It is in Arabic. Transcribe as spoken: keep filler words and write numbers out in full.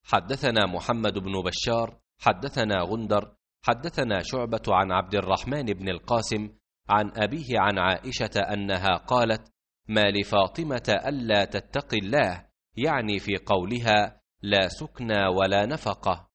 حدثنا محمد بن بشار حدثنا غندر حدثنا شعبة عن عبد الرحمن بن القاسم عن أبيه عن عائشة أنها قالت: ما لفاطمة ألا تتقي الله، يعني في قولها لا سكنى ولا نفقة.